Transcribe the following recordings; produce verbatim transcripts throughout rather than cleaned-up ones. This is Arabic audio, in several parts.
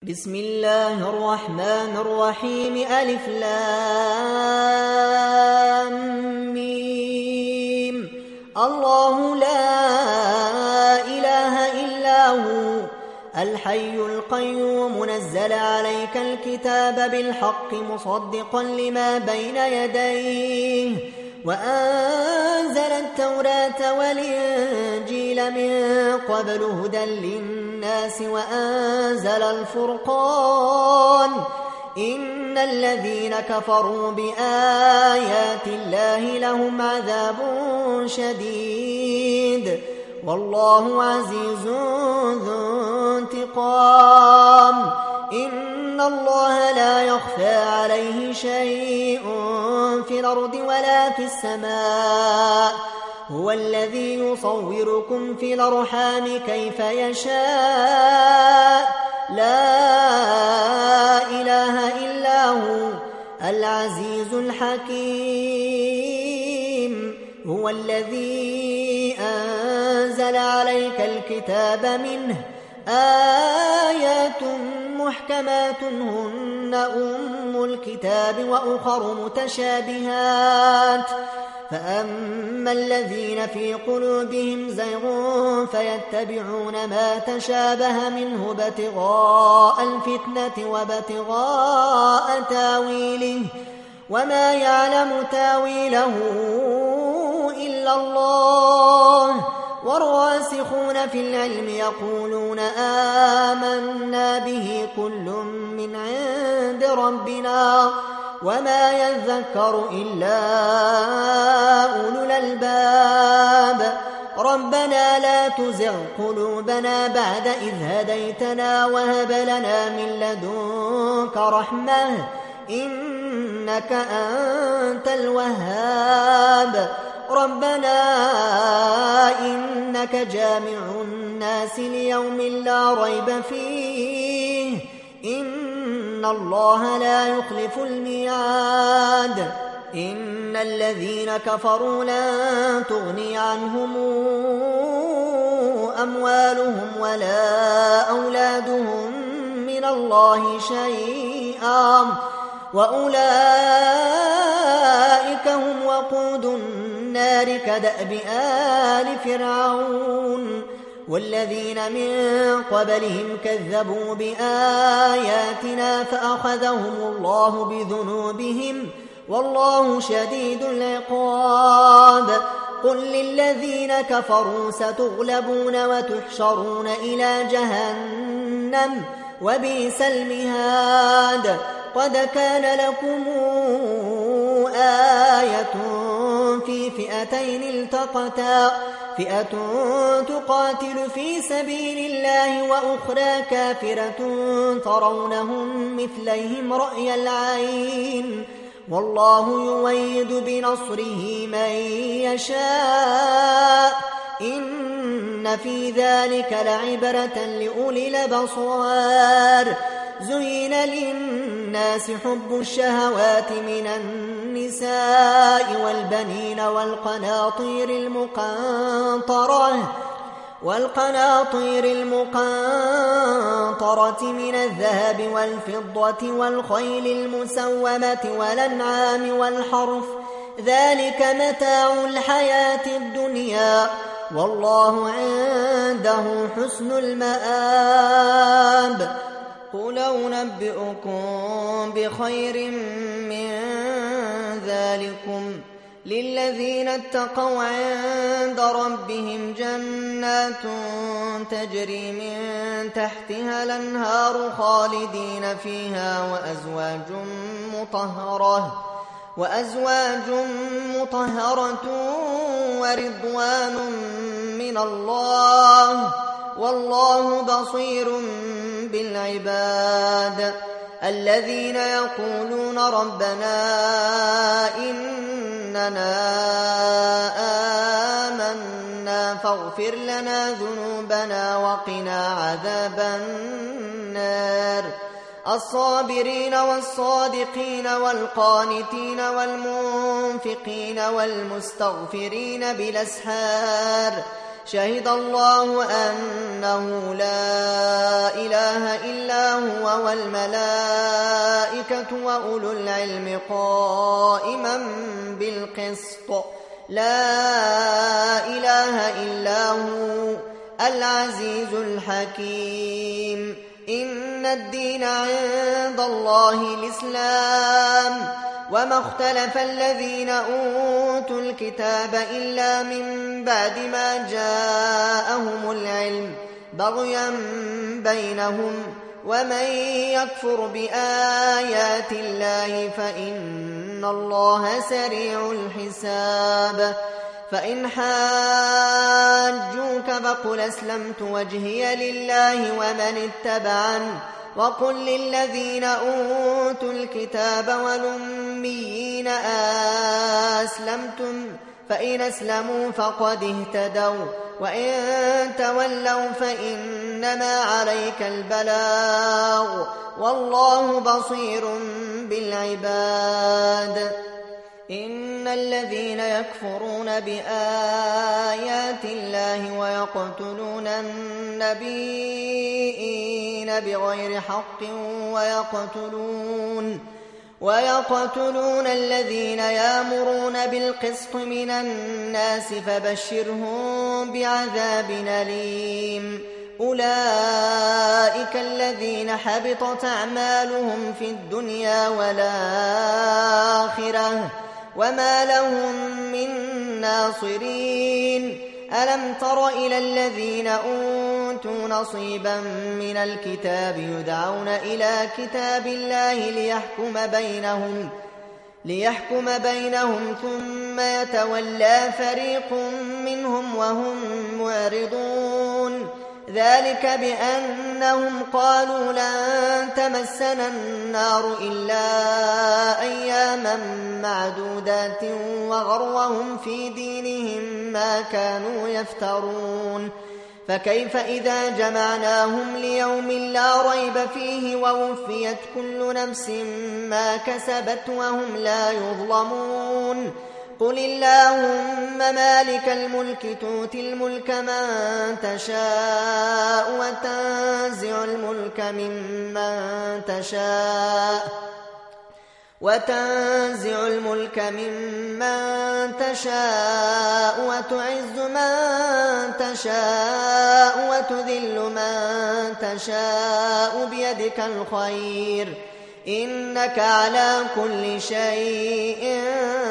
بسم الله الرحمن الرحيم ألف لام ميم الله لا إله إلا هو الحي القيوم نزل عليك الكتاب بالحق مصدقا لما بين يديه وأنزل التوراة والإنجيل من قبل هدى للناس وأنزل الفرقان إن الذين كفروا بآيات الله لهم عذاب شديد والله عزيز ذو انتقام إن الله لا يخفى عليه شيء في الأرض ولا في السماء هو الذي يصوركم في الأرحام كيف يشاء لا إله إلا هو العزيز الحكيم هو الذي أنزل عليك الكتاب منه آيات محكمات هن أم الكتاب وأخر متشابهات فأما الذين في قلوبهم زيغ فيتبعون ما تشابه منه ابتغاء الفتنة وابتغاء تاويله وما يعلم تاويله إلا الله والراسخون في العلم يقولون آمنا به كل من عند ربنا وما يذكر إلا أولو الألباب ربنا لا تزغ قلوبنا بعد إذ هديتنا وهب لنا من لدنك رحمة إنك أنت الوهاب ربنا إنك جامع الناس ليوم لا ريب فيه إن الله لا يخلف الميعاد إن الذين كفروا لن تغني عنهم أموالهم ولا أولادهم من الله شيئا وأولئك هم وقود النار كدأب آل فرعون والذين من قبلهم كذبوا بآياتنا فأخذهم الله بذنوبهم والله شديد العقاب قل للذين كفروا ستغلبون وتحشرون إلى جهنم وبئس المهاد قد كان لكم آية في فئتين التقتا فئة تقاتل في سبيل الله وأخرى كافرة ترونهم مثليهم رأي العين والله يؤيد بنصره من يشاء إن في ذلك لعبرة لأولي الأبصار زين للناس حب الشهوات من النساء والبنين والقناطير المقنطرة والقناطير المقنطرة من الذهب والفضة والخيل المسومة والأنعام والحرث ذلك متاع الحياة الدنيا والله عنده حسن المآب قل أنبئكم بخير من ذلكم للذين اتقوا عند ربهم جنات تجري من تحتها الأنهار خالدين فيها وأزواج مطهرة وأزواج مطهرة ورضوان من الله والله بصير بالعباد الذين يقولون ربنا إننا آمنا فاغفر لنا ذنوبنا وقنا عذاب النار الصابرين والصادقين والقانتين والمنفقين والمستغفرين بالأسحار شهد الله أنه لا إله إلا هو والملائكة وأولو العلم قائما بالقسط لا إله إلا هو العزيز الحكيم إن الدين عند الله الإسلام وما اختلف الذين أوتوا الكتاب إلا من بعد ما جاءهم العلم بغيا بينهم ومن يكفر بآيات الله فإن الله سريع الحساب فإن حاجوك فقل أسلمت وجهي لله ومن اتبعن وقل للذين أوتوا الكتاب والأميين أسلمتم فإن أسلموا فقد اهتدوا وإن تولوا فإنما عليك البلاغ والله بصير بالعباد إن الذين يكفرون بآيات الله ويقتلون النبيين بغير حق ويقتلون ويقتلون الذين يأمرون بالقسط من الناس فبشرهم بعذاب أليم أولئك الذين حبطت أعمالهم في الدنيا والآخرة وما لهم من ناصرين ألم تر إلى الذين أوتوا نصيبا من الكتاب يدعون إلى كتاب الله ليحكم بينهم ليحكم بينهم ثم يتولى فريق منهم وهم معرضون ذلك بأنهم قالوا لن تمسنا النار إلا أياما معدودات وغرهم في دينهم ما كانوا يفترون فكيف إذا جمعناهم ليوم لا ريب فيه ووفيت كل نفس ما كسبت وهم لا يظلمون قل اللهم مالك الملك تؤتي الملك من تشاء وتنزع الملك ممن تشاء وتنزع الملك ممن تشاء وتعز من تشاء وتذل من تشاء بيدك الخير إنك على كل شيء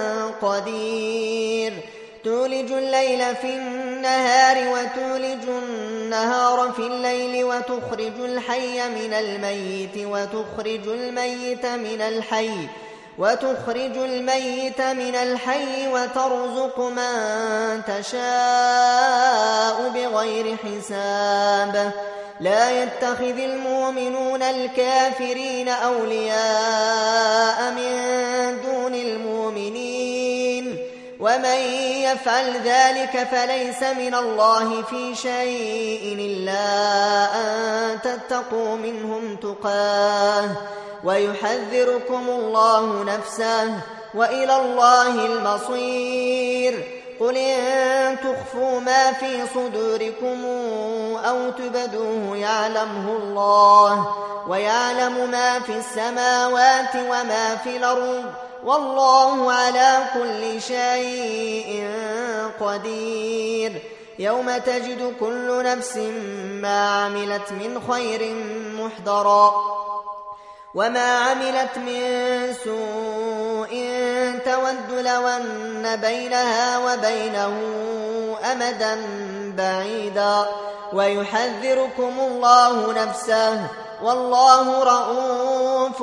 قدير تولج الليل في النهار وتولج النهار في الليل وتخرج الحي من الميت وتخرج الميت من الحي وتخرج الميت من الحي وترزق من تشاء بغير حساب لا يتخذ المؤمنون الكافرين أولياء من دون المؤمنين ومن يفعل ذلك فليس من الله في شيء إلا أن تتقوا منهم تقاه ويحذركم الله نفسه وإلى الله المصير قل إن تخفوا ما في صدوركم أو تبدوه يعلمه الله ويعلم ما في السماوات وما في الأرض والله على كل شيء قدير يوم تجد كل نفس ما عملت من خير محضرا وما عملت من سوء تود لو أن بينها وبينه أمدا بعيدا ويحذركم الله نفسه والله رؤوف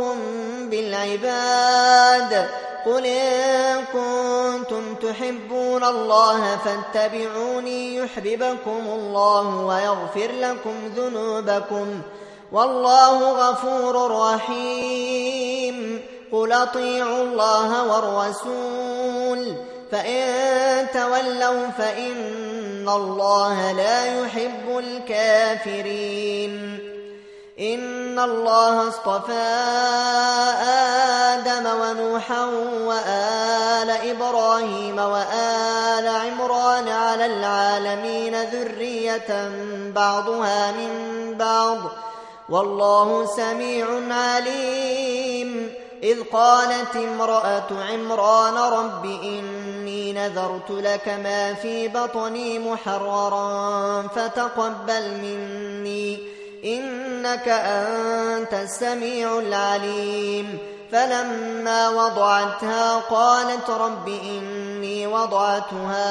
بالعباد قل إن كنتم تحبون الله فاتبعوني يحببكم الله ويغفر لكم ذنوبكم والله غفور رحيم قل أطيعوا الله والرسول فإن تولوا فإن الله لا يحب الكافرين إن الله اصطفى آدم ونوحا وآل إبراهيم وآل عمران على العالمين ذرية بعضها من بعض والله سميع عليم. إذ قالت امرأة عمران رب إني نذرت لك ما في بطني محررا فتقبل مني إنك أنت السميع العليم. فلما وضعتها قالت رب إني وضعتها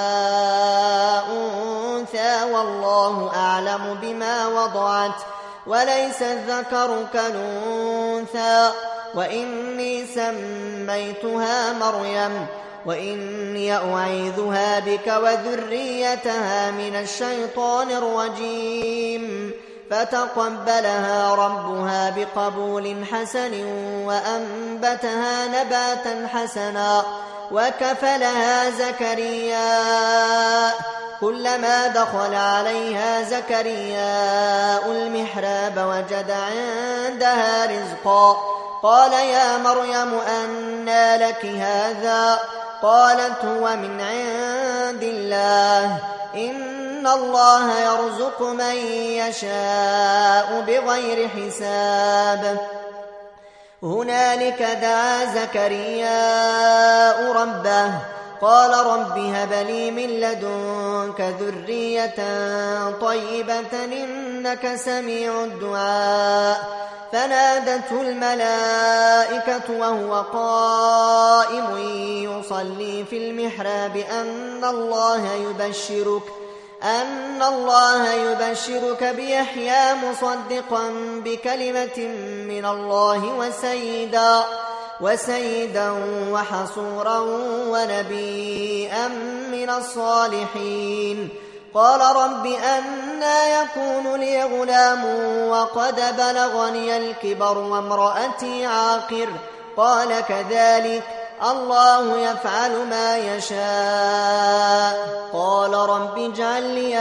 أنثى والله أعلم بما وضعت وليس الذكر كالأنثى وإني سميتها مريم وإني أعيذها بك وذريتها من الشيطان الرجيم. فتقبلها ربها بقبول حسن وأنبتها نباتا حسنا وكفلها زكريا. كلما دخل عليها زكرياء المحراب وجد عندها رزقا قال يا مريم أنى لك هذا؟ قالت هو من عند الله إن الله يرزق من يشاء بغير حساب. هنالك دعا زكرياء ربه قال رب هب لي من لدنك ذرية طيبة إنك سميع الدعاء. فنادته الملائكة وهو قائم يصلي في المحراب أن الله يبشرك أن الله يبشرك بيحيى مصدقا بكلمة من الله وسيدا وسيدا وحصورا ونبيا من الصالحين. قال رب أنى يكون لي غلام وقد بلغني الكبر وامرأتي عاقر؟ قال كذلك الله يفعل ما يشاء. قال رب اجعل لي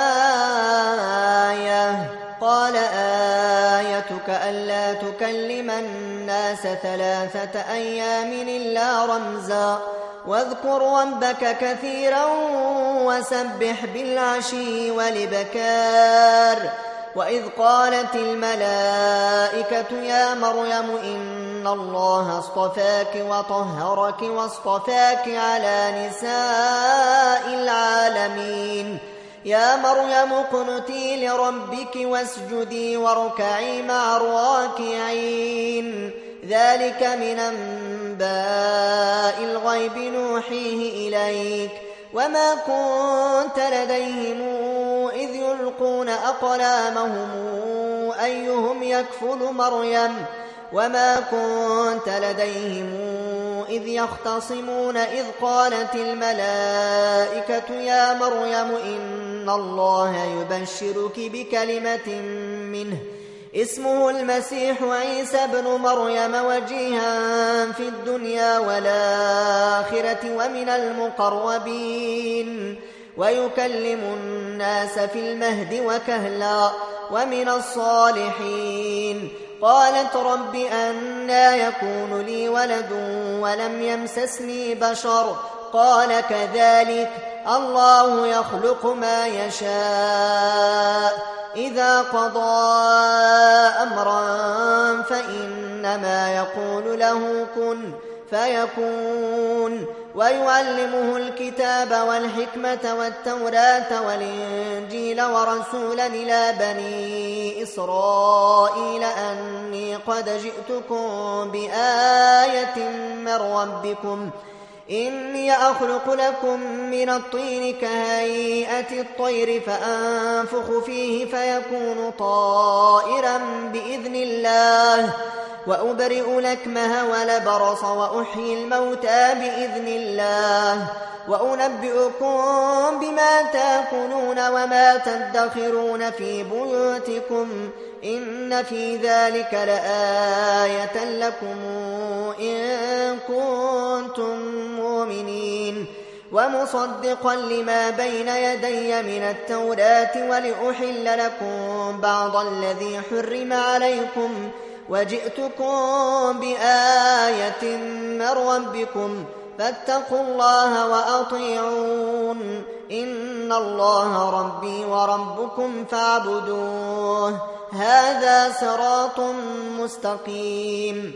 آية. قال آيتك ألا تكلم الناس ثلاثة أيام إلا رمزا واذكر ربك كثيرا وسبح بالعشي والإبكار. وإذ قالت الملائكة يا مريم إن الله اصطفاك وطهرك واصطفاك على نساء العالمين. يا مريم اقنتي لربك واسجدي واركعي مع الراكعين. ذلك من أنباء الغيب نوحيه إليك وما كنت لديهم إذ يلقون أقلامهم أيهم يكفل مريم وما كنت لديهم إذ يختصمون إذ قالت الملائكة يا مريم إن الله يبشرك بكلمة منه اسمه المسيح عيسى بن مريم وجيها في الدنيا والآخرة ومن المقربين ويكلم الناس في المهد وكهلا ومن الصالحين. قالت رب أنى يكون لي ولد ولم يمسسني بشر؟ قال كذلك الله يخلق ما يشاء إذا قضى أمرا فإنما يقول له كن فيكون. ويعلمه الكتاب والحكمة والتوراة والإنجيل ورسولا إلى بني إسرائيل أني قد جئتكم بآية من ربكم إني أخلق لكم من الطين كهيئة الطير فأنفخ فيه فيكون طائرا بإذن الله وأبرئ الأكمه والأبرص وأحيي الموتى بإذن الله وأنبئكم بما تأكلون وما تدخرون في بيوتكم إن في ذلك لآية لكم إن كنتم مؤمنين. ومصدقا لما بين يدي من التوراة ولأحل لكم بعض الذي حرم عليكم وجئتكم بآية من ربكم فاتقوا الله وأطيعون إن الله ربي وربكم فاعبدوه هذا صراط مستقيم.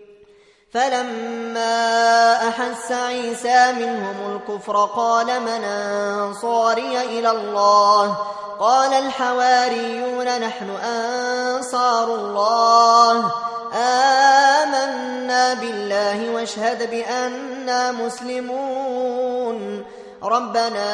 فلما أحس عيسى منهم الكفر قال من أنصاري إلى الله قال الحواريون نحن أنصار الله آمنا بالله واشهد بأننا مسلمون ربنا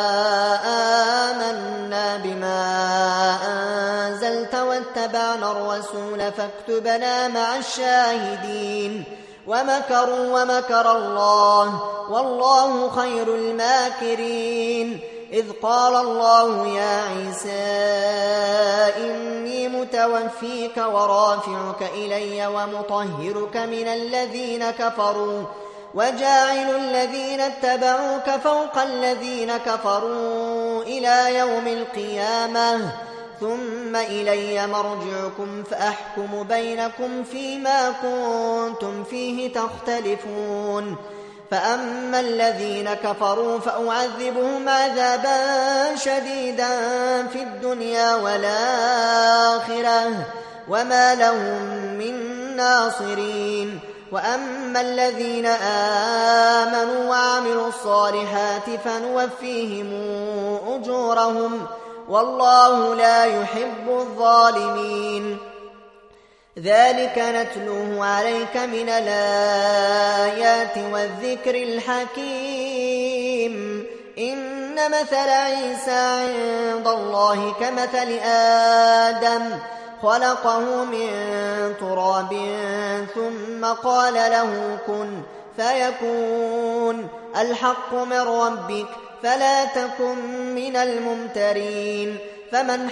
آمنا بما أنزلت واتبعنا الرسول فاكتبنا مع الشاهدين ومكروا ومكر الله والله خير الماكرين. إذ قال الله يا عيسى إني متوفيك ورافعك إلي ومطهرك من الذين كفروا وجاعل الذين اتبعوك فوق الذين كفروا إلى يوم القيامة ثم إلي مرجعكم فأحكم بينكم فيما كنتم فيه تختلفون. فأما الذين كفروا فأعذبهم عذابا شديدا في الدنيا والآخرة وما لهم من ناصرين. وأما الذين آمنوا وعملوا الصالحات فنوفيهم أجورهم والله لا يحب الظالمين. ذلك نتلوه عليك من الآيات والذكر الحكيم. إن مثل عيسى عند الله كمثل آدم خلقه من تراب ثم قال له كن فيكون الحق من ربك فلا تكن من الممترين. فمن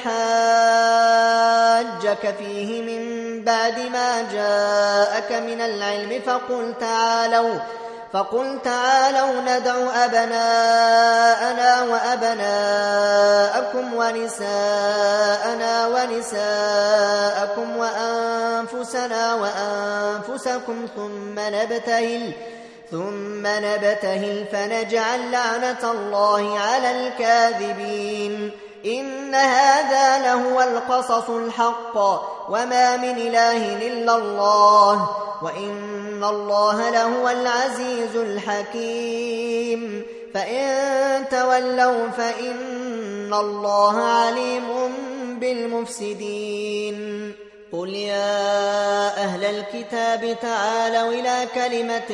حاجك فيه من بعد ما جاءك من العلم فقل تعالوا فقل تعالوا ندع أبناءنا وأبناءكم ونساءنا ونساءكم وأنفسنا وأنفسكم ثم نبتهل ثم نبتهل فنجعل لعنة الله على الكاذبين. إن هذا لهو القصص الحق وما من إله إلا الله وإن الله لهو العزيز الحكيم. فإن تولوا فإن الله عليم بالمفسدين. قل يا أهل الكتاب تعالوا إلى كلمة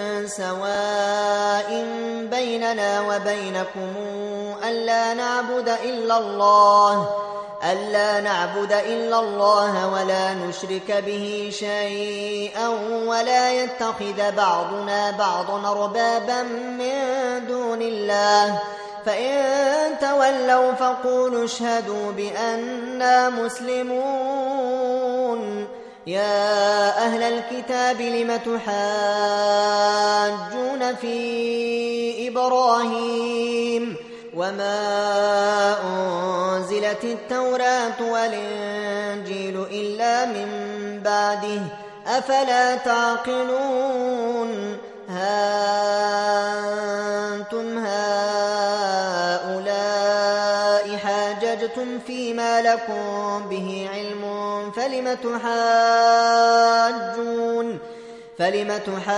سواء بيننا وبينكم ألا نعبد إلا الله ألا نعبد إلا الله ولا نشرك به شيئا ولا يتخذ بعضنا بعضا أربابا من دون الله. فإن تولوا فقولوا اشهدوا بأننا مسلمون. يا أهل الكتاب لم تحاجون في إبراهيم وما أنزلت التوراة والإنجيل إلا من بعده أفلا تعقلون. ها أنتم هؤلاء حاججتم فيما لكم به علم فلم تحاجون فلم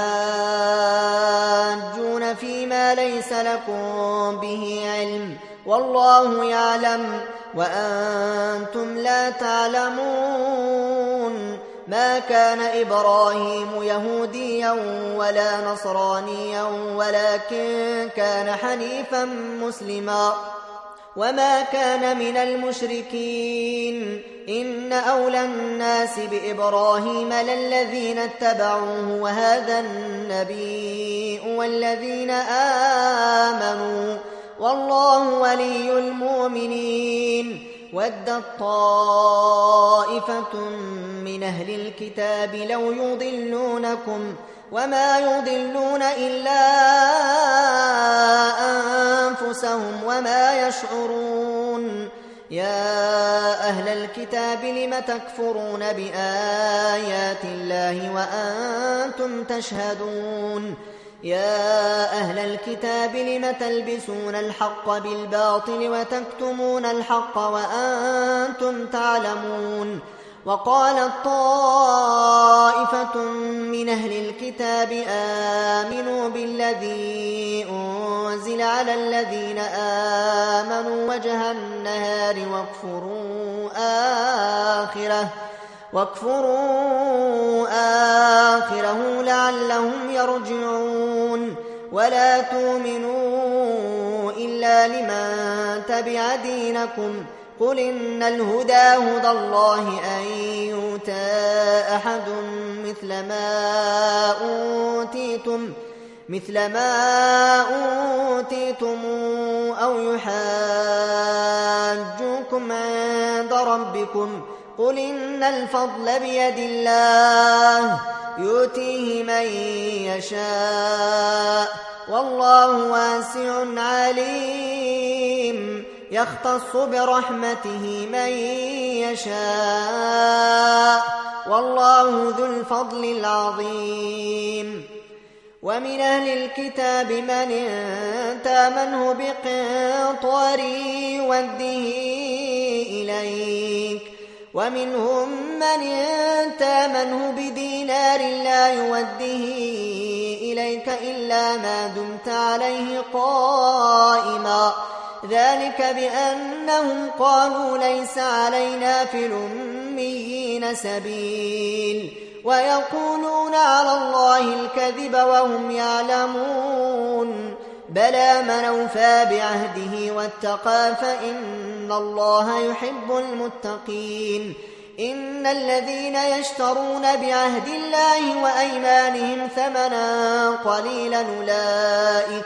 تحاجون فيما ليس لكم به علم والله يعلم وأنتم لا تعلمون. ما كان إبراهيم يهوديا ولا نصرانيا ولكن كان حنيفا مسلما وما كان من المشركين. إن أولى الناس بإبراهيم للذين اتبعوه وهذا النبي والذين آمنوا والله ولي المؤمنين. ودت طائفة من أهل الكتاب لو يضلونكم وما يضلون إلا أنفسهم وما يشعرون. يا أهل الكتاب لم تكفرون بآيات الله وأنتم تشهدون. يا أهل الكتاب لم تلبسون الحق بالباطل وتكتمون الحق وأنتم تعلمون وقالت طائفة من أهل الكتاب آمنوا بالذي أنزل على الذين آمنوا وجه النهار واكفروا آخره واكفروا آخره لعلهم يرجعون ولا تؤمنوا إلا لمن تبع دينكم قل إن الهدى هدى الله أن يؤتى أحد مثل ما أوتيتم مثل ما أوتيتم أو يحاجوكم عند ربكم قل إن الفضل بيد الله يؤتيه من يشاء والله واسع عليم يختص برحمته من يشاء والله ذو الفضل العظيم ومن أهل الكتاب من تامنه بقنطار يوده إليك ومنهم من تامنه بدينار لا يوده إليك إلا ما دمت عليه قائما ذلك بأنهم قالوا ليس علينا في الأميين سبيل ويقولون على الله الكذب وهم يعلمون بلى من أوفى بعهده واتقى فإن الله يحب المتقين إن الذين يشترون بعهد الله وأيمانهم ثمنا قليلا أولئك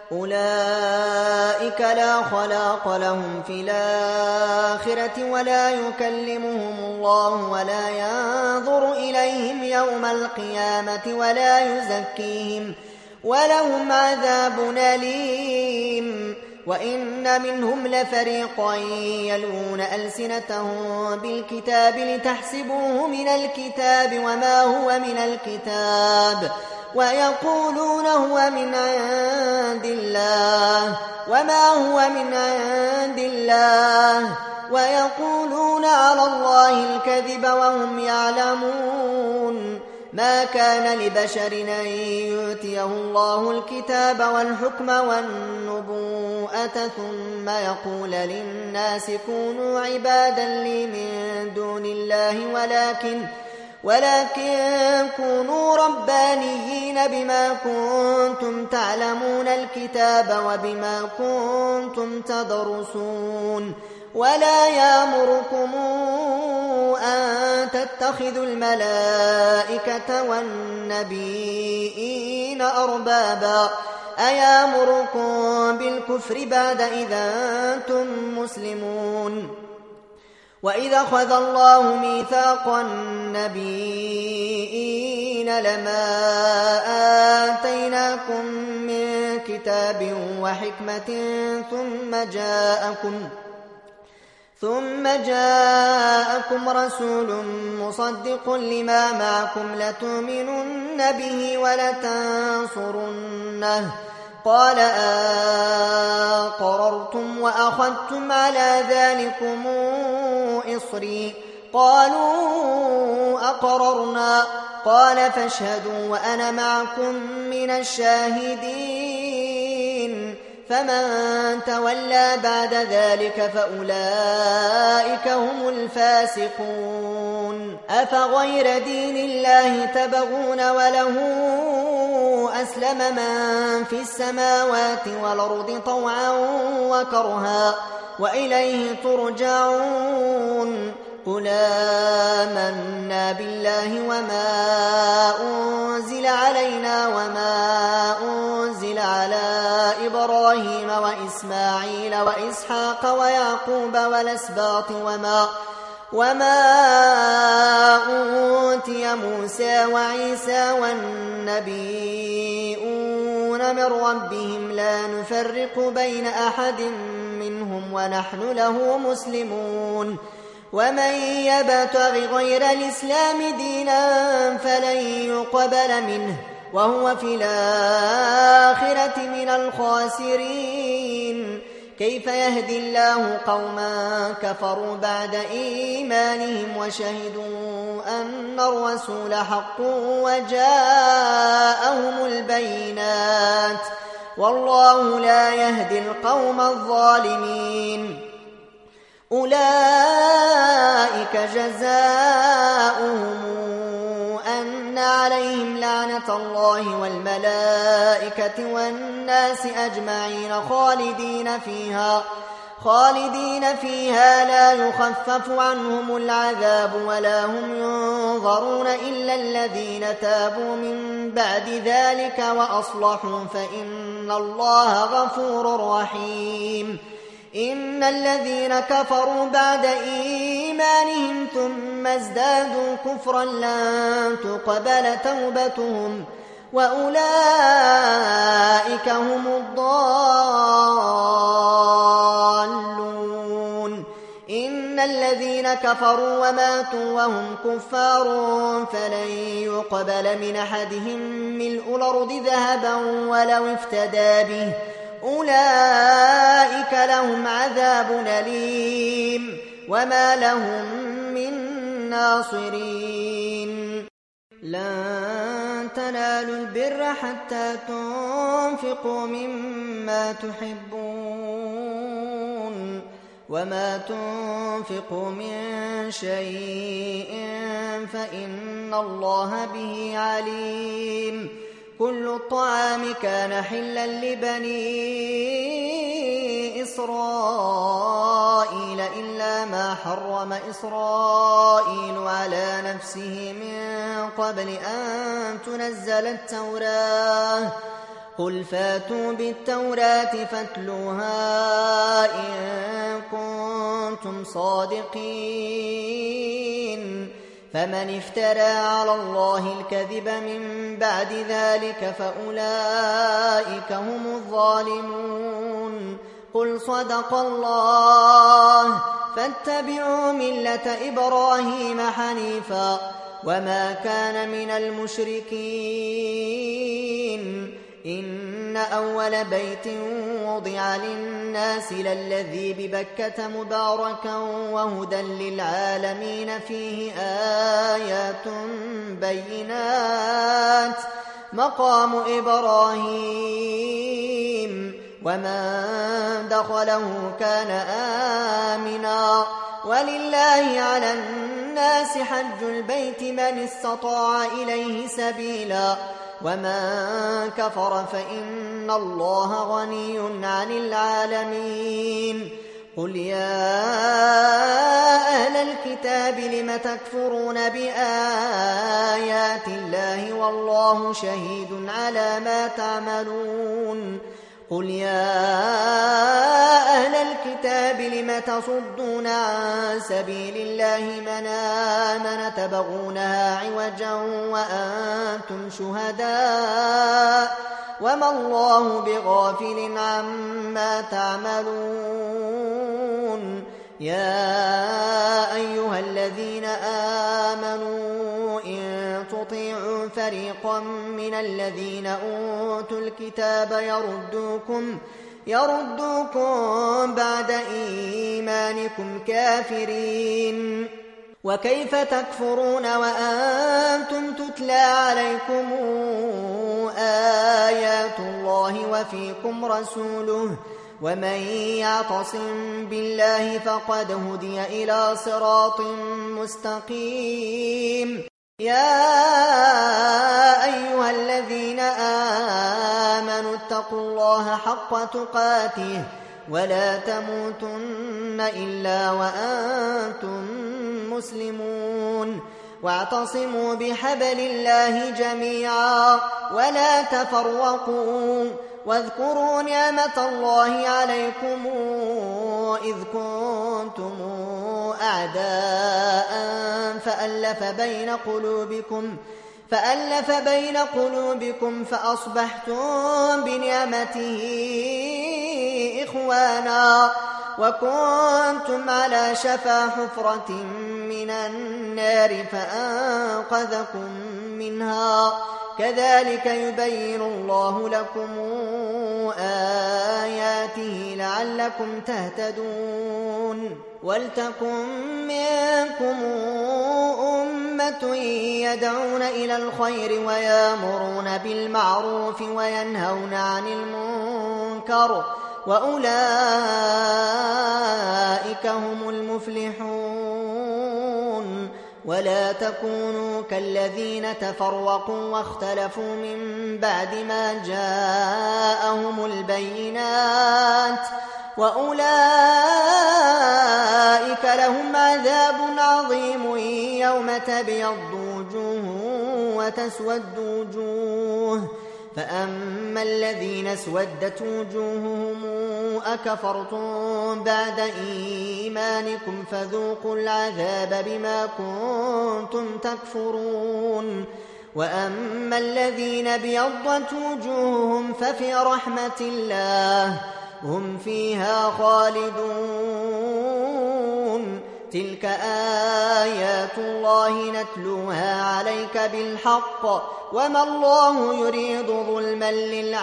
أولئك لا خلاق لهم في الآخرة ولا يكلمهم الله ولا ينظر إليهم يوم القيامة ولا يزكيهم ولهم عذاب أليم وإن منهم لفريقا يلوون ألسنتهم بالكتاب لتحسبوه من الكتاب وما هو من الكتاب ويقولون هو من عند الله وما هو من عند الله ويقولون على الله الكذب وهم يعلمون ما كان لبشر أن يؤتيه الله الكتاب والحكم والنبوءة ثم يقول للناس كونوا عبادا لي من دون الله ولكن ولكن كونوا ربانيين بما كنتم تعلمون الكتاب وبما كنتم تدرسون ولا يأمركم أن تتخذوا الملائكة والنبيين أربابا أيأمركم بالكفر بعد إذا أنتم مسلمون وإذا أخذ الله ميثاق النبيين لما آتيناكم من كتاب وحكمة ثم جاءكم ثم جاءكم رسول مصدق لما معكم لتؤمنن به ولتنصرنه قال أقررتم وأخذتم على ذلكم إصري قالوا أقررنا قال فاشهدوا وأنا معكم من الشاهدين فمن تولى بعد ذلك فأولئك هم الفاسقون أفغير دين الله تبغون وله أسلم من في السماوات والأرض طوعا وكرها وإليه ترجعون قل آمنا بالله وما أنزل علينا وما أنزل على إبراهيم وإسماعيل وإسحاق ويعقوب والأسباط وما وما أوتي موسى وعيسى والنبيون من ربهم لا نفرق بين أحد منهم ونحن له مسلمون ومن يبتغ غير الإسلام دينا فلن يقبل منه وهو في الآخرة من الخاسرين. كيف يهدي الله قوما كفروا بعد إيمانهم وشهدوا أن الرسول حق وجاءهم البينات والله لا يهدي القوم الظالمين. أولئك جزاؤهم أن عليهم لعنة الله والملائكة والناس أجمعين خالدين فيها خالدين فيها لا يخفف عنهم العذاب ولا هم ينظرون إلا الذين تابوا من بعد ذلك وأصلحوا فإن الله غفور رحيم. إن الذين كفروا بعد إيمانهم ثم ازدادوا كفرا لن تقبل توبتهم وأولئك هم الضالون. إن الذين كفروا وماتوا وهم كفار فلن يقبل من أحدهم ملء الأرض ذهبا ولو افتدى به أولئك لهم عذاب أليم وما لهم من ناصرين. لن تنالوا البر حتى تنفقوا مما تحبون وما تنفقوا من شيء فإن الله به عليم. كل الطعام كان حلا لبني إسرائيل إلا ما حرم إسرائيل على نفسه من قبل أن تنزل التوراة. قل فاتوا بالتوراة فاتلوها إن كنتم صادقين. فمن افترى على الله الكذب من بعد ذلك فأولئك هم الظالمون. قل صدق الله فاتبعوا ملة إبراهيم حنيفا وما كان من المشركين. إن أول بيت وضع للناس للذي ببكة مباركا وهدى للعالمين فيه آيات بينات مقام إبراهيم ومن دخله كان آمنا ولله على الناس حج البيت من استطاع إليه سبيلا ومن كفر فإن الله غني عن العالمين. قل يا أهل الكتاب لم تكفرون بآيات الله والله شهيد على ما تعملون. قل يا أهل الكتاب لم تصدون عن سبيل الله من آمن تبغونها عوجا وأنتم شهداء وما الله بغافل عما تعملون. يا أيها الذين آمنوا إن تطيعوا فريقا من الذين أوتوا الكتاب يردوكم يردوكم بعد إيمانكم كافرين. وكيف تكفرون وأنتم تتلى عليكم آيات الله وفيكم رسوله ومن يعتصم بالله فقد هدي إلى صراط مستقيم. يا أيها الذين آمنوا اتقوا الله حق تقاته ولا تموتن إلا وأنتم مسلمون. واعتصموا بحبل الله جميعا ولا تفرقوا واذكروا نعمة الله عليكم إذ كنتم أعداء فألف بين قلوبكم فألف بين قلوبكم فأصبحتم بنعمته إخوانا وكنتم على شفا حفرة من النار فأنقذكم منها كذلك يبين الله لكم آياته لعلكم تهتدون ولتكن منكم أمة يدعون إلى الخير ويامرون بالمعروف وينهون عن المنكر وأولئك هم المفلحون ولا تكونوا كالذين تفرقوا واختلفوا من بعد ما جاءهم البينات وأولئك لهم عذاب عظيم يوم تبيض وجوه وتسود وجوه فأما الذين اسودت وجوههم أكفرتم بعد إيمانكم فذوقوا العذاب بما كنتم تكفرون وأما الذين ابيضت وجوههم ففي رحمة الله هم فيها خالدون تلك آيات الله نتلوها عليك بالحق وما الله يريد ظلما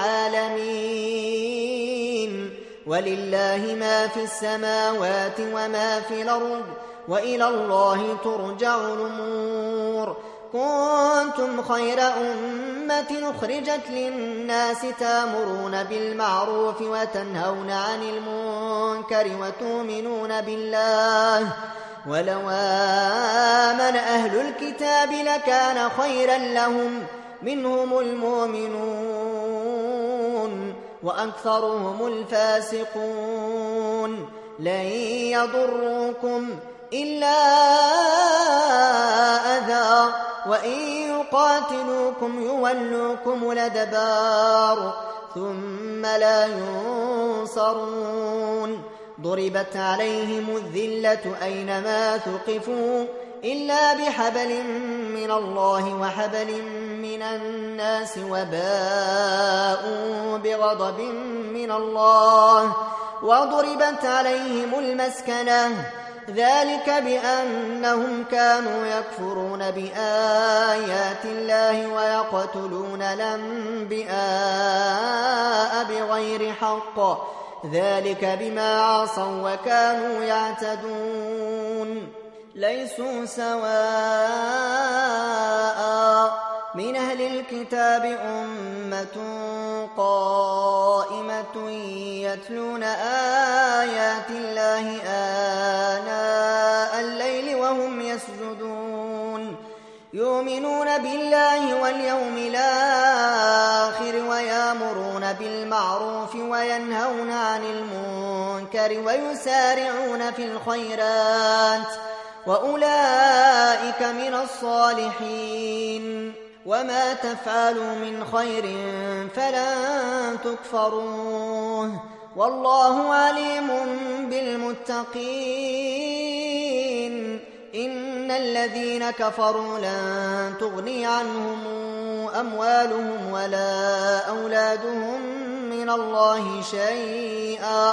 للعالمين ولله ما في السماوات وما في الأرض وإلى الله ترجع الأمور كنتم خير أمة أخرجت للناس تامرون بالمعروف وتنهون عن المنكر وتؤمنون بالله ولو آمن أهل الكتاب لكان خيرا لهم منهم المؤمنون وأكثرهم الفاسقون لن يضروكم إلا أذى وإن يقاتلوكم يولوكم الأدبار ثم لا ينصرون ضربت عليهم الذلة أينما ثقفوا إلا بحبل من الله وحبل من الناس وباءوا بغضب من الله وضربت عليهم المسكنة ذلك بأنهم كانوا يكفرون بآيات الله ويقتلون الأنبياء بغير حق ذلك بما عصوا وكانوا يعتدون ليسوا سواء من أهل الكتاب أمة قائمة يتلون آيات الله آناء الليل وهم يسجدون يؤمنون بالله واليوم الآخر ويامرون بالمعروف وينهون عن المنكر ويسارعون في الخيرات وأولئك من الصالحين وما تفعلوا من خير فلن تكفروه والله عليم بالمتقين إن الذين كفروا لن تغني عنهم أموالهم ولا أولادهم من الله شيئا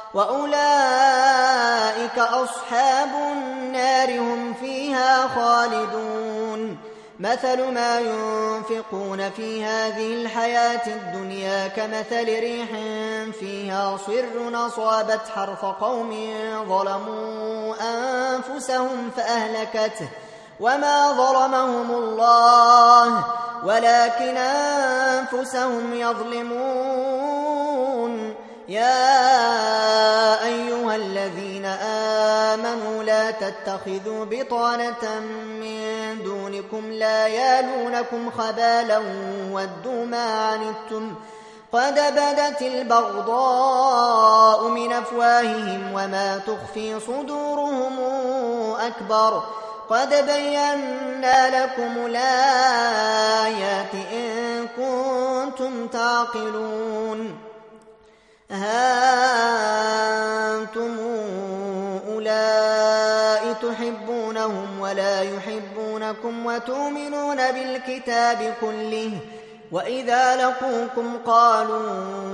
وأولئك أصحاب النار هم فيها خالدون مثل ما ينفقون في هذه الحياة الدنيا كمثل ريح فيها صر أصابت حرث قوم ظلموا أنفسهم فأهلكته وما ظلمهم الله ولكن أنفسهم يظلمون يا أيها الذين آمنوا لا تتخذوا بطانة من دونكم لا يالونكم خبالا ودوا ما عنتم قد بدت البغضاء من أفواههم وما تخفي صدورهم أكبر قد بينا لكم الآيات إن كنتم تعقلون ها أنتم أولئك تحبونهم ولا يحبونكم وتؤمنون بالكتاب كله وإذا لقوكم قالوا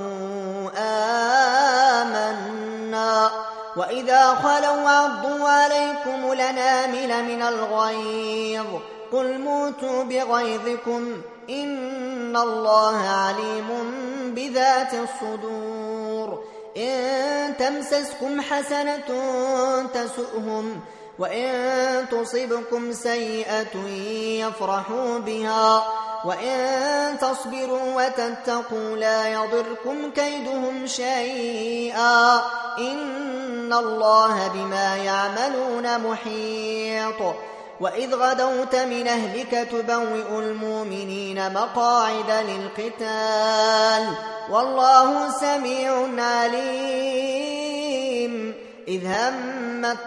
آمنا وإذا خلوا عضوا عليكم الأنامل من الغيظ قل موتوا بغيظكم إن الله عليم بذات الصدور إن تمسسكم حسنة تسؤهم وإن تصبكم سيئة يفرحوا بها وإن تصبروا وتتقوا لا يضركم كيدهم شيئا إن الله بما يعملون محيط وإذ غدوت من أهلك تبوئ المؤمنين مقاعد للقتال والله سميع عليم إذ همت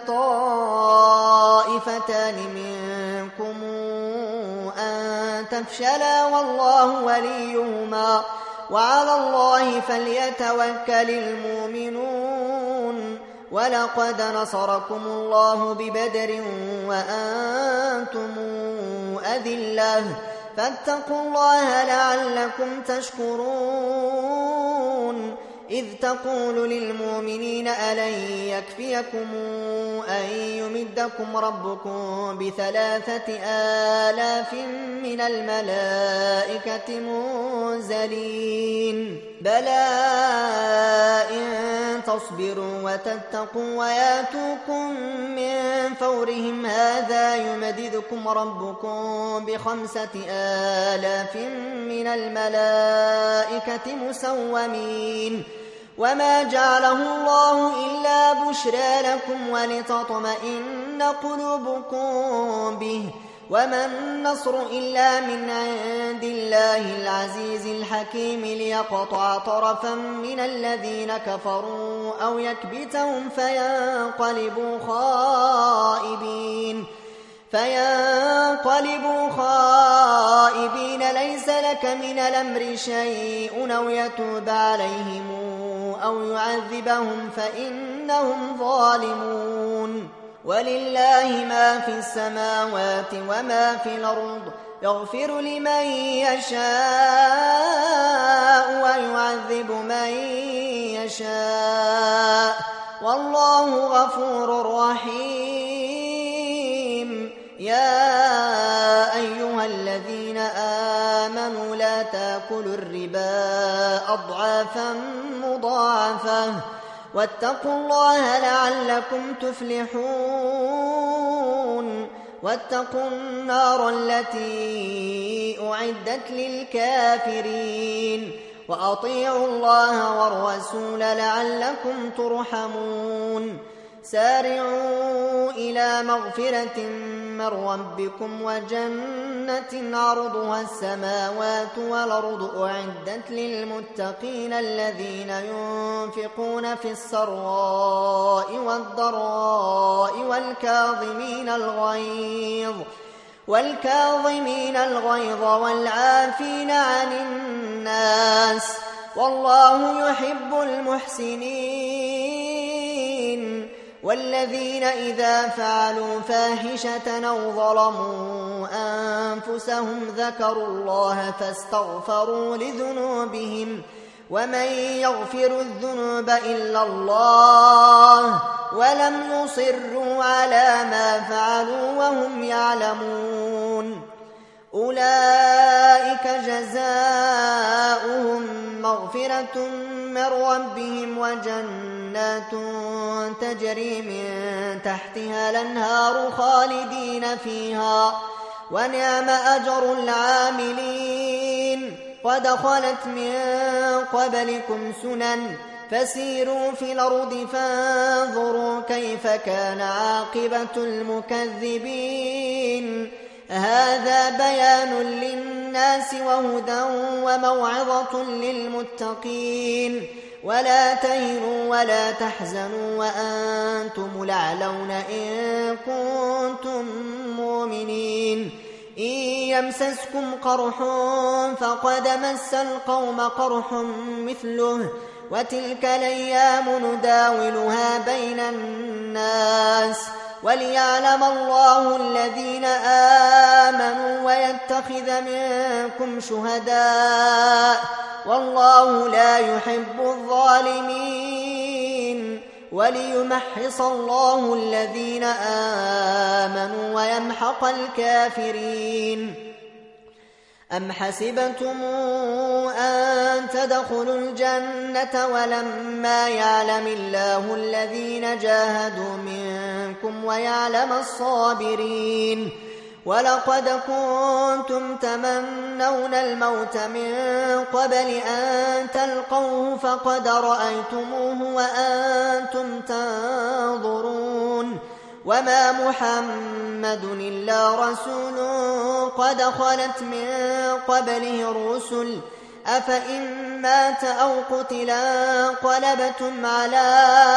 طائفتان منكم أن تفشلا والله وليهما وعلى الله فليتوكل المؤمنون ولقد نصركم الله ببدر وأنتم أذلة فاتقوا الله لعلكم تشكرون إذ تقول للمؤمنين ألن يكفيكم أن يمدكم ربكم بثلاثة آلاف من الملائكة منزلين بلى إن تصبروا وتتقوا وياتوكم من فورهم هذا يمددكم ربكم بخمسة آلاف من الملائكة مسومين وما جعله الله إلا بشرى لكم ولتطمئن قلوبكم به وما النصر إلا من عند الله العزيز الحكيم ليقطع طرفا من الذين كفروا أو يكبتهم فينقلبوا خائبين فينقلبوا خائبين ليس لك من الأمر شيء أو يتوب عليهم أو يعذبهم فإنهم ظالمون ولله ما في السماوات وما في الأرض يغفر لمن يشاء ويعذب من يشاء والله غفور رحيم يا أيها الذين آمنوا لا تأكلوا الربا أضعافا مضاعفة واتقوا الله لعلكم تفلحون واتقوا النار التي أعدت للكافرين وأطيعوا الله والرسول لعلكم ترحمون سارعوا إلى مغفرة من ربكم وجنة عرضها السماوات والأرض أعدت للمتقين الذين ينفقون في السراء والضراء والكاظمين الغيظ والكاظمين الغيظ والعافين عن الناس والله يحب المحسنين والذين إذا فعلوا فاحشة أو ظلموا أنفسهم ذكروا الله فاستغفروا لذنوبهم ومن يغفر الذنوب إلا الله ولم يصروا على ما فعلوا وهم يعلمون أولئك جزاؤهم مغفرة من ربهم وجنات تجري من تحتها الأنهار خالدين فيها ونعم أجر العاملين قد خلت من قبلكم سنن فسيروا في الأرض فانظروا كيف كان عاقبة المكذبين هذا بيان للناس وهدى وموعظة للمتقين ولا تهنوا ولا تحزنوا وأنتم الأعلون إن كنتم مؤمنين إن يمسسكم قرح فقد مس القوم قرح مثله وتلك الأيام نداولها بين الناس وليعلم الله الذين آمنوا ويتخذ منكم شهداء والله لا يحب الظالمين وليمحص الله الذين آمنوا ويمحق الكافرين. أم حسبتم أن تدخلوا الجنة ولما يعلم الله الذين جاهدوا منكم ويعلم الصابرين؟ ولقد كنتم تمنون الموت من قبل أن تلقوه فقد رأيتموه وأنتم تنظرون. وما محمد إلا رسول قد خلت من قبله الرسل أفإن مات أو قتلا انقلبتم على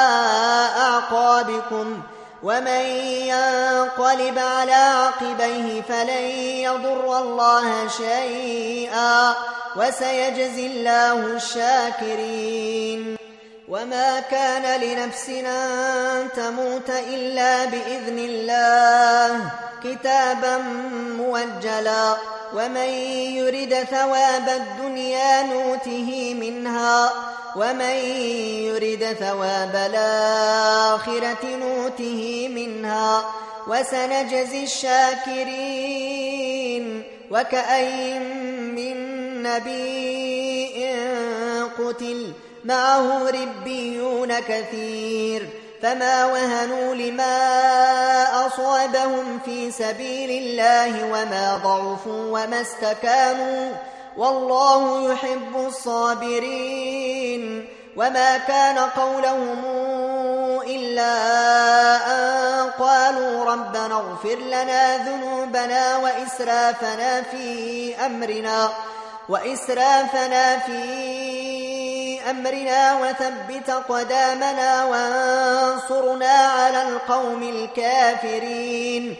أعقابكم ومن ينقلب على عقبيه فلن يضر الله شيئا وسيجزي الله الشاكرين. وما كان لنفس أن تموت إلا بإذن الله كتابا موجلا ومن يرد ثواب الدنيا نوته منها ومن يرد ثواب الآخرة نوته منها وسنجزي الشاكرين. وكأين من نبي قتل معه ربيون كثير فما وهنوا لما أصابهم في سبيل الله وما ضعفوا وما استكانوا والله يحب الصابرين. وما كان قولهم إلا أن قالوا ربنا اغفر لنا ذنوبنا وإسرافنا في أمرنا وإسرافنا في أمرنا وثبت قدامنا وانصرنا على القوم الكافرين.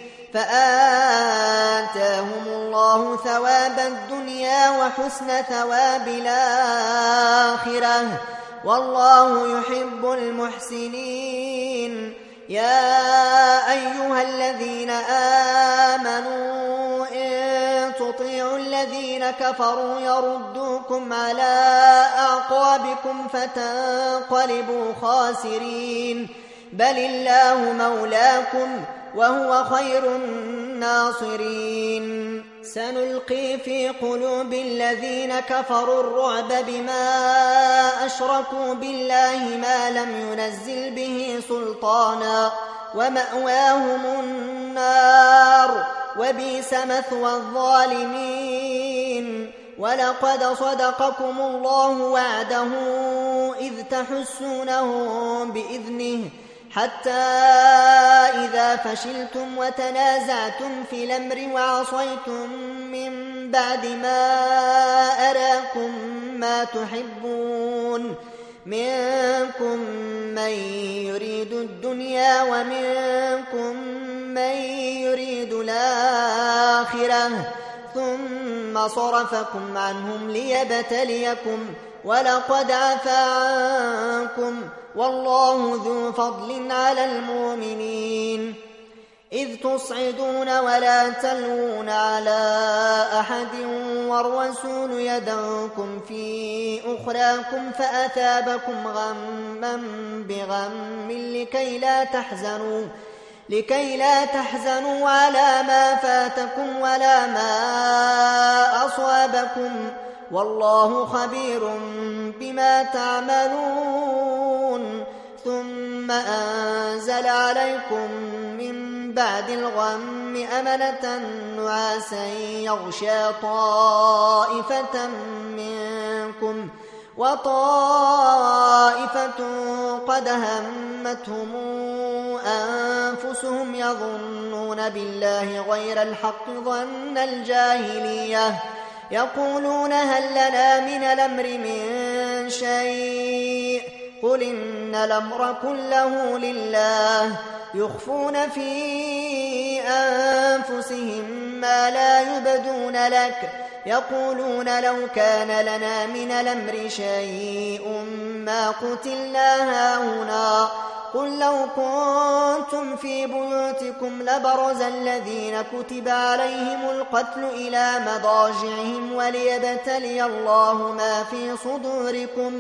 فآتاهم الله ثواب الدنيا وحسن ثواب الآخرة والله يحب المحسنين. يا أيها الذين آمنوا إن تطيعوا الذين كفروا يردوكم على أعقابكم فتنقلبوا خاسرين بل الله مولاكم وهو خير الناصرين. سنلقي في قلوب الذين كفروا الرعب بما أشركوا بالله ما لم ينزل به سلطانا ومأواهم النار وبئس مثوى الظالمين. ولقد صدقكم الله وعده إذ تحسونهم بإذنه حتى إذا فشلتم وتنازعتم في الأمر وعصيتم من بعد ما أراكم ما تحبون منكم من يريد الدنيا ومنكم من يريد الآخرة ثم صرفكم عنهم ليبتليكم ولقد عفا عنكم والله ذو فضل على المؤمنين. إذ تصعدون ولا تلوون على أحد والرسول يدعوكم في أخراكم فأثابكم غما بغم لكي لا تحزنوا لكي لا تحزنوا على ما فاتكم ولا ما أصابكم والله خبير بما تعملون. ثم أنزل عليكم من بعد الغم أمنة نعاسا يغشى طائفة منكم وطائفة قد همتهم أنفسهم يظنون بالله غير الحق ظن الجاهلية يقولون هل لنا من الأمر من شيء قل إن الأمر كله لله يخفون في أنفسهم ما لا يبدون لك يقولون لو كان لنا من الأمر شيء ما قتلنا هاهنا قل لو كنتم في بيوتكم لبرز الذين كتب عليهم القتل إلى مضاجعهم وليبتلي الله ما في صدوركم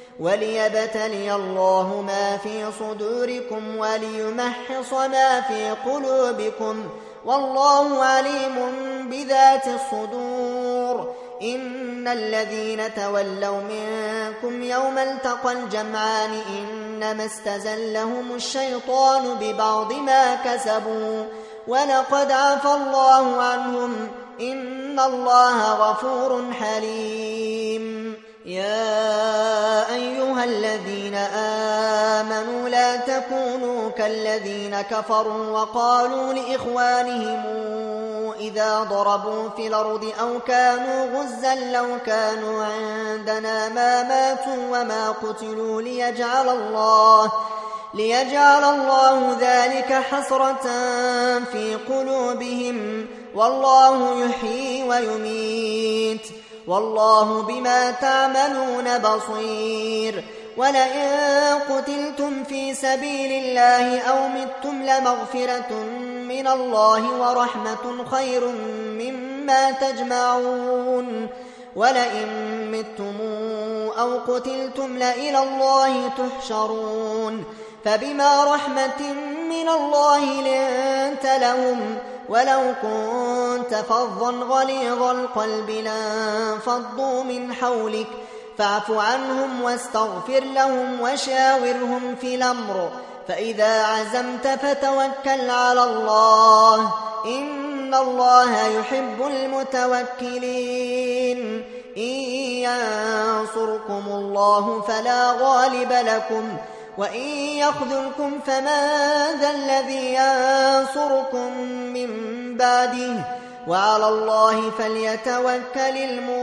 وليبتلي الله ما في صدوركم وليمحص ما في قلوبكم والله عليم بذات الصدور. إن الذين تولوا منكم يوم التقى الجمعان إنما استزلهم الشيطان ببعض ما كسبوا ولقد عفى الله عنهم إن الله غفور حليم. يا أيها الذين آمنوا لا تكونوا كالذين كفروا وقالوا لإخوانهم إذا ضربوا في الأرض أو كانوا غزا لو كانوا عندنا ما ماتوا وما قتلوا ليجعل الله ليجعل الله ذلك حسرة في قلوبهم والله يحيي ويميت والله بما تعملون بصير. ولئن قتلتم في سبيل الله أو متم لمغفرة من الله ورحمة خير مما تجمعون. ولئن متم أو قتلتم لإلى الله تحشرون. فبما رحمة من الله لنت لهم ولو كنت فظا غليظ القلب لانفضوا من حولك فاعف عنهم واستغفر لهم وشاورهم في الأمر فإذا عزمت فتوكل على الله إن الله يحب المتوكلين. إن ينصركم الله فلا غالب لكم وإن يخذلكم فمن ذا الذي ينصركم من بعده وعلى الله فليتوكل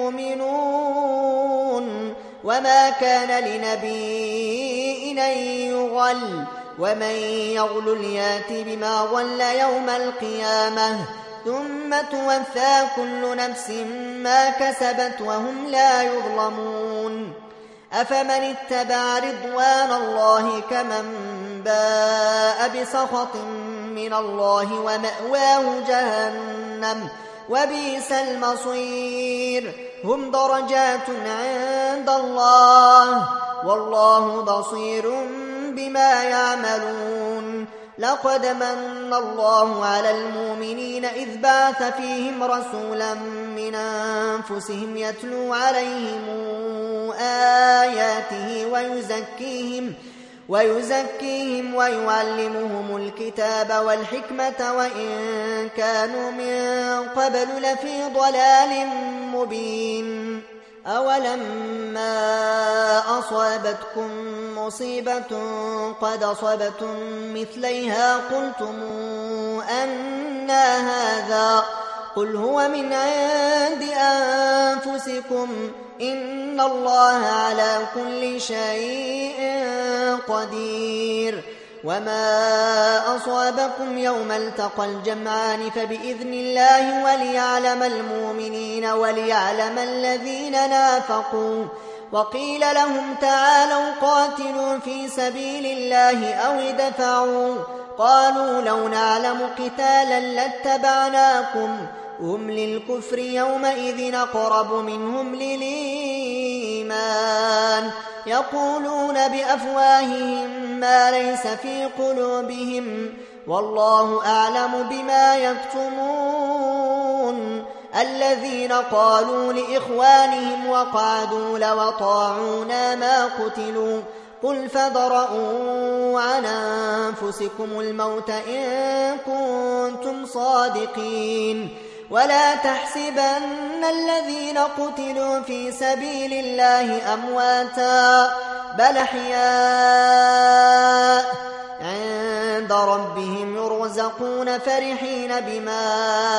المؤمنون. وما كان لنبي أن يغل ومن يغل يات بما غل يوم القيامة ثم توفى كل نفس ما كسبت وهم لا يظلمون. أفمن اتبع رضوان الله كمن باء بسخط من الله ومأواه جهنم وبئس المصير. هم درجات عند الله والله بصير بما يعملون. لقد من الله على المؤمنين إذ بعث فيهم رسولا من أنفسهم يتلو عليهم آياته ويزكيهم ويزكيهم ويعلمهم الكتاب والحكمة وإن كانوا من قبل لفي ضلال مبين. أولما أصابتكم مصيبة قد أصبتم مثليها قلتم أنى هذا قل هو من عند أنفسكم إن الله على كل شيء قدير. وما أصابكم يوم التقى الجمعان فبإذن الله وليعلم المؤمنين وليعلم الذين نافقوا. وقيل لهم تعالوا قاتلوا في سبيل الله أو ادفعوا قالوا لو نعلم قتالا لاتبعناكم هم للكفر يومئذ أقرب منهم للإيمان يقولون بأفواههم ما ليس في قلوبهم والله أعلم بما يكتمون. الذين قالوا لإخوانهم وقعدوا لو طاعونا ما قتلوا قل فادرءوا عن أنفسكم الموت إن كنتم صادقين. ولا تحسبن الذين قتلوا في سبيل الله أمواتا بل أحياء عند ربهم يرزقون فرحين بما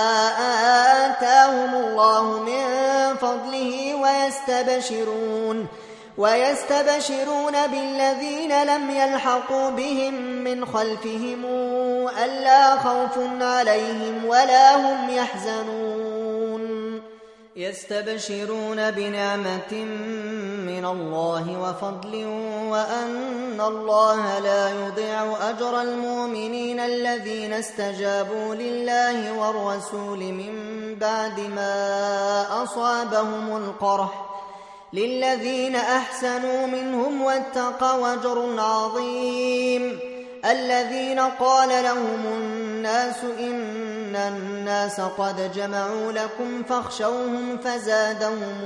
آتاهم الله من فضله ويستبشرون ويستبشرون بالذين لم يلحقوا بهم من خلفهم ألا خوف عليهم ولا هم يحزنون. يستبشرون بنعمة من الله وفضل وأن الله لا يضيع أجر المؤمنين الذين استجابوا لله والرسول من بعد ما أصابهم القرح للذين أحسنوا منهم واتقوا أجر عظيم. الذين قال لهم الناس إن الناس قد جمعوا لكم فاخشوهم فزادهم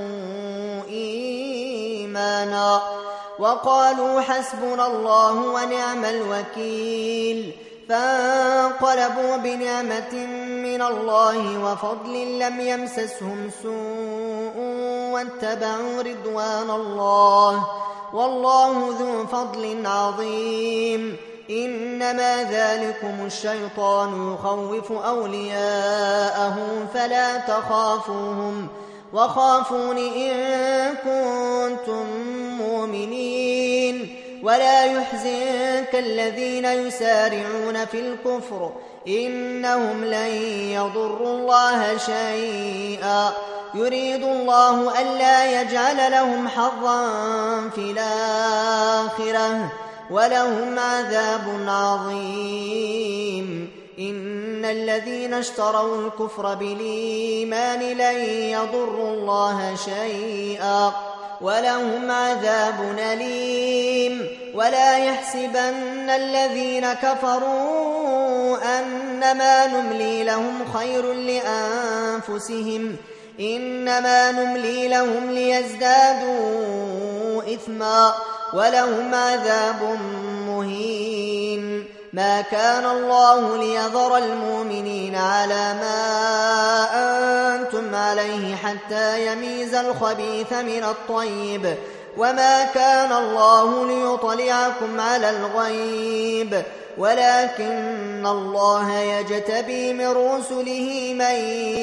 إيمانا وقالوا حسبنا الله ونعم الوكيل. فانقلبوا بنعمة من الله وفضل لم يمسسهم سوء واتبعوا رضوان الله والله ذو فضل عظيم. إنما ذلكم الشيطان يخوف أولياءه فلا تخافوهم وخافون إن كنتم مؤمنين. ولا يحزنك الذين يسارعون في الكفر إنهم لن يضروا الله شيئا يريد الله ألا يجعل لهم حظا في الآخرة ولهم عذاب عظيم. إن الذين اشتروا الكفر بالإيمان لن يضروا الله شيئا ولهم عذاب أليم. ولا يحسبن الذين كفروا أنما نملي لهم خير لأنفسهم إنما نملي لهم ليزدادوا إثما ولهم عذاب مهين. ما كان الله ليذر المؤمنين على ما أنتم عليه حتى يميز الخبيث من الطيب وما كان الله ليطلعكم على الغيب ولكن الله يجتبي من رسله من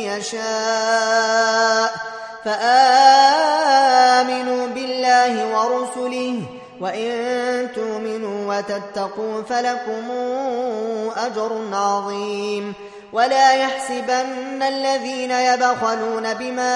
يشاء. فآمنوا بالله ورسله وإن تؤمنوا وتتقوا فلكم أجر عظيم. ولا يحسبن الذين يبخلون بما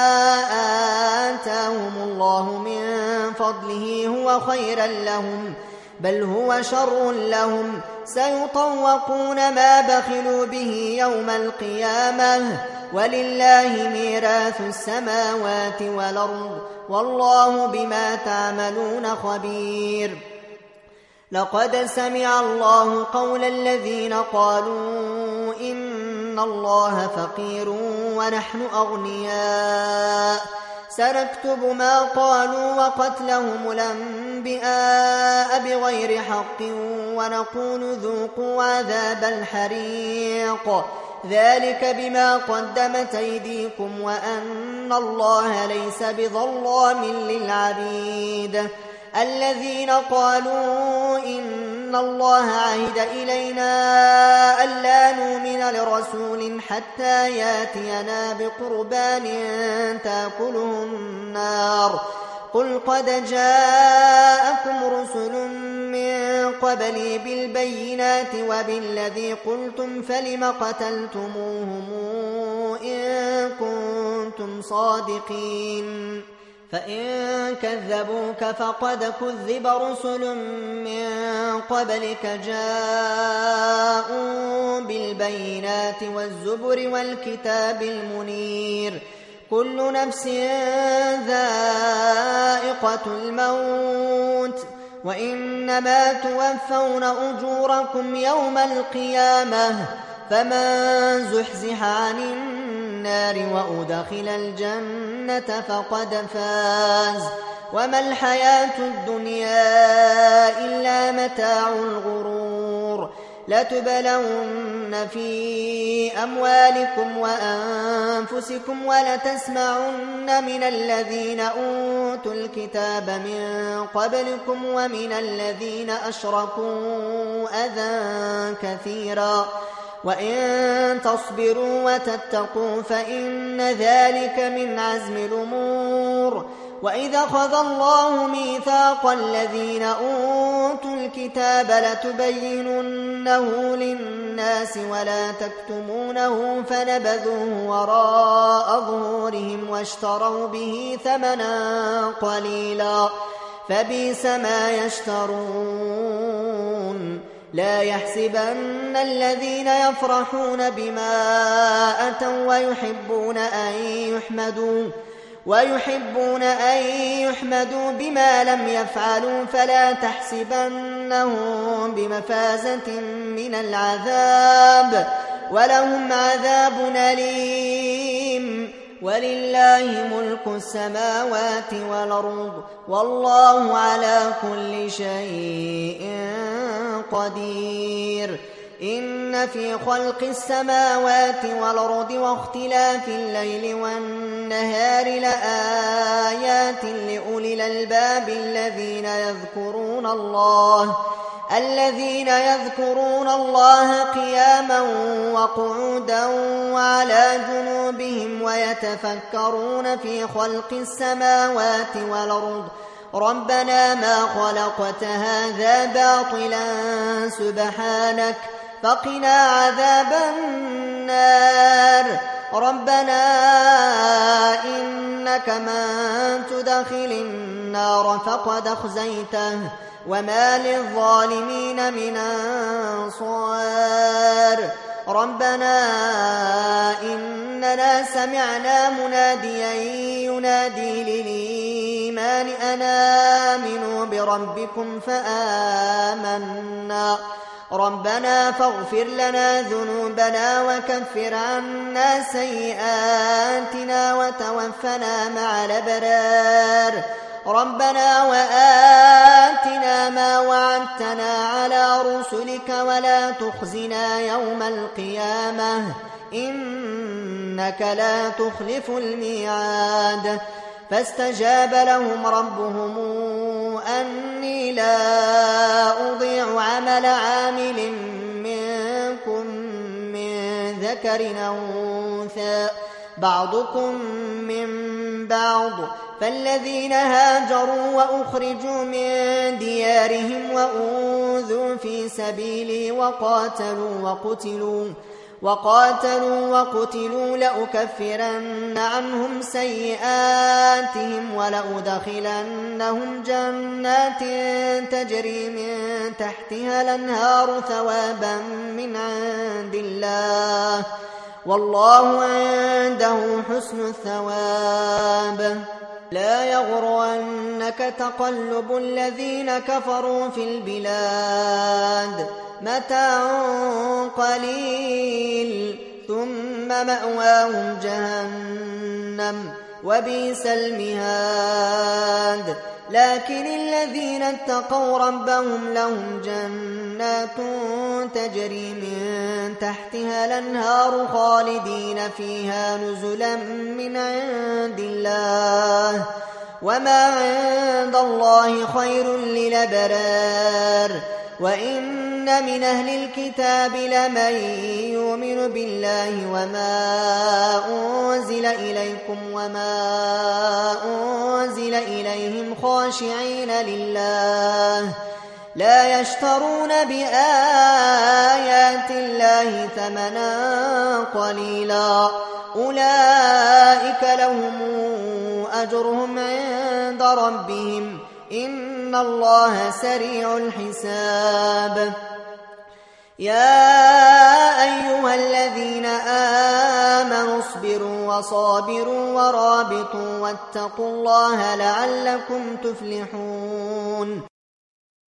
آتاهم الله من فضله هو خيرا لهم بل هو شر لهم سيطوقون ما بخلوا به يوم القيامة ولله ميراث السماوات والأرض والله بما تعملون خبير. لقد سمع الله قول الذين قالوا إن الله فقير ونحن أغنياء سنكتب ما قالوا وقتلهم الأنبياء بغير حق ونقول ذوقوا عذاب الحريق ذلك بما قدمت أيديكم وأن الله ليس بظلام للعبيد. الذين قالوا إن الله عهد إلينا ألا نؤمن لرسول حتى ياتينا بقربان تأكله النار قل قد جاءكم رسل من قبلي بالبينات وبالذي قلتم فلم قتلتموهم إن كنتم صادقين. فإن كذبوك فقد كذب رسل من قبلك جاءوا بالبينات والزبر والكتاب المنير كل نفس ذائقة الموت وإنما توفون أجوركم يوم القيامة فمن زحزح عن النار وأدخل الجنة فقد فاز وما الحياة الدنيا إلا متاع الغرور. لتبلون في أموالكم وأنفسكم ولتسمعن من الذين أوتوا الكتاب من قبلكم ومن الذين أشركوا أذى كثيرا وإن تصبروا وتتقوا فإن ذلك من عزم الأمور. وإذا أخذ الله ميثاق الذين أوتوا الكتاب لتبيننه للناس ولا تكتمونه فنبذوه وراء ظهورهم واشتروا به ثمنا قليلا فبئس ما يشترون. لا يحسبن الذين يفرحون بما أتوا ويحبون أن يحمدوا ويحبون أن يحمدوا بما لم يفعلوا فلا تحسبنهم بمفازة من العذاب ولهم عذاب أليم ولله ملك السماوات والأرض والله على كل شيء قدير إن في خلق السماوات والأرض واختلاف الليل والنهار لآيات لأولي الألباب الذين يذكرون الله الذين يذكرون الله قياما وقعودا وعلى جنوبهم ويتفكرون في خلق السماوات والأرض ربنا ما خلقت هذا باطلا سبحانك فقنا عذاب النار ربنا إنك من تدخل النار فقد أخزيته وما للظالمين من أنصار ربنا إننا سمعنا مناديا ينادي للإيمان أن آمنوا بربكم فآمنا ربنا فاغفر لنا ذنوبنا وكفر عنا سيئاتنا وتوفنا مع الأبرار ربنا وآتنا ما وعدتنا على رسلك ولا تخزنا يوم القيامة إنك لا تخلف الميعاد فاستجاب لهم ربهم أني لا أضيع عمل عامل منكم من ذكر أو أنثى بعضكم من بعض فالذين هاجروا وأخرجوا من ديارهم وأوذوا في سبيلي وقاتلوا وقتلوا وقاتلوا وقتلوا لأكفرن عنهم سيئاتهم ولأدخلنهم جنات تجري من تحتها الأنهار ثوابا من عند الله والله عنده حسن الثواب لا يغرنك تقلب الذين كفروا في البلاد متاع قليل ثم مأواهم جهنم وبئس المهاد لكن الذين اتقوا ربهم لهم جنات تجري من تحتها الأنهار خالدين فيها نزلا من عند الله وما عند الله خير للأبرار وإن من أهل الكتاب لمن يؤمن بالله وما أنزل إليكم وما أنزل إليهم خاشعين لله لا يشترون بآيات الله ثمنا قليلا أولئك لهم أجرهم عند ربهم إن الله سريع الحساب يا أيها الذين آمنوا اصبروا وصابروا ورابطوا واتقوا الله لعلكم تفلحون